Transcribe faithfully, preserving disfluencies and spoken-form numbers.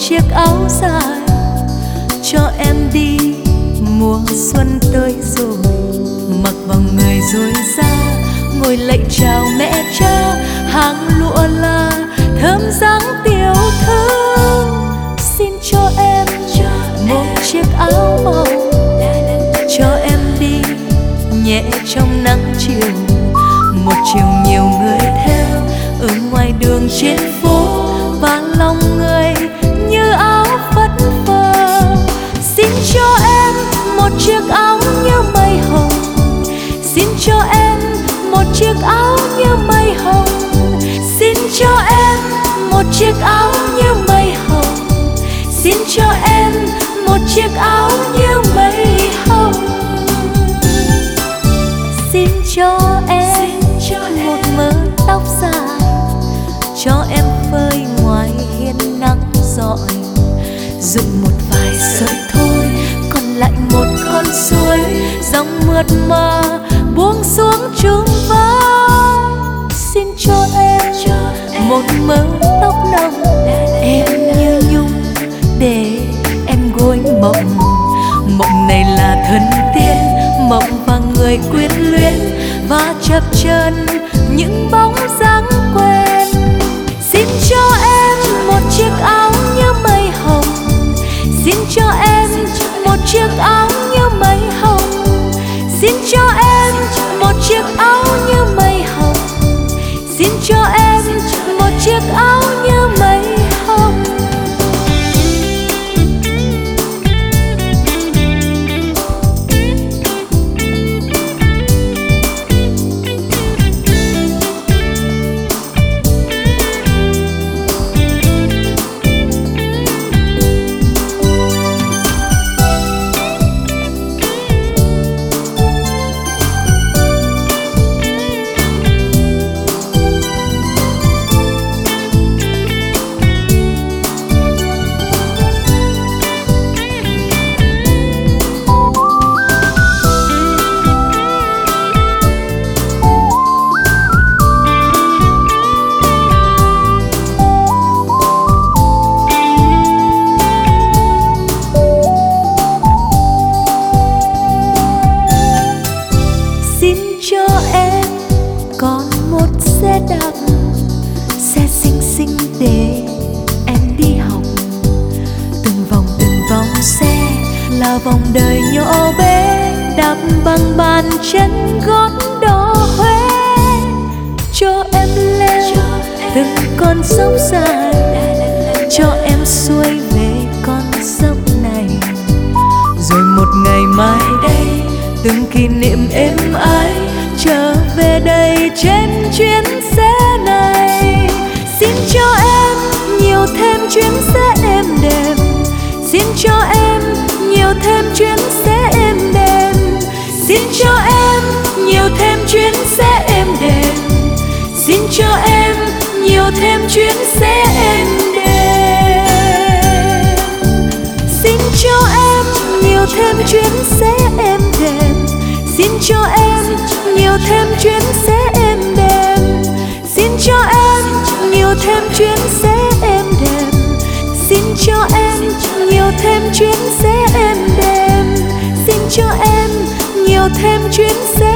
chiếc áo dài cho em đi. Mùa xuân tới rồi, mặc vào người rồi ra, ngồi lạy chào mẹ cha. Hàng lụa là thơm dáng tiểu thư, xin cho em một chiếc áo màu, cho em đi nhẹ trong nắng chiều. Một chiều nhiều người theo ở ngoài đường trên phố, và lòng người như áo phất phơ. Xin cho em một chiếc áo như mây hồng, xin cho em một chiếc áo như mây hồng, xin cho em một chiếc áo như mây hồng, xin cho em một chiếc áo như mây hồng. Xin cho em một mớ tóc dài, cho em phơi ngoài hiên nắng rọi. Dùng một vài sợi thôi, còn lại một con suối, dòng mượt mà buông xuống chung vai. Xin cho em một mớ tóc nồng, em như nhung để em gối mộng. Mộng này là thần tiên, mộng và người quyến luyến, và chập chờn những bóng dáng quen. Xin cho em một chiếc áo như mây hồng, xin cho em một chiếc áo như mây hồng, xin cho em một chiếc áo như mây hồng, xin cho em một chiếc áo như mây hồng. Là vòng đời nhỏ bé, đạp bằng bàn chân gót đỏ hoe. Cho em leo từng con dốc dài, cho em xuôi về con dốc này. Rồi một ngày mai đây, từng kỷ niệm êm ái trở về đây trên chuyến xe này. Xin cho em nhiều thêm chuyến xe êm đềm, xin cho em nhiều thêm chuyến xe êm đềm, xin cho em nhiều thêm chuyến xe êm đềm, xin cho em nhiều thêm chuyến xe êm đềm, xin cho em nhiều thêm chuyến xe êm đềm, xin cho em nhiều thêm chuyến xe êm đềm, xin cho em nhiều thêm chuyến xe êm đềm, xin cho em nhiều thêm chuyến xe êm đềm, xin cho em nhiều thêm chuyến xe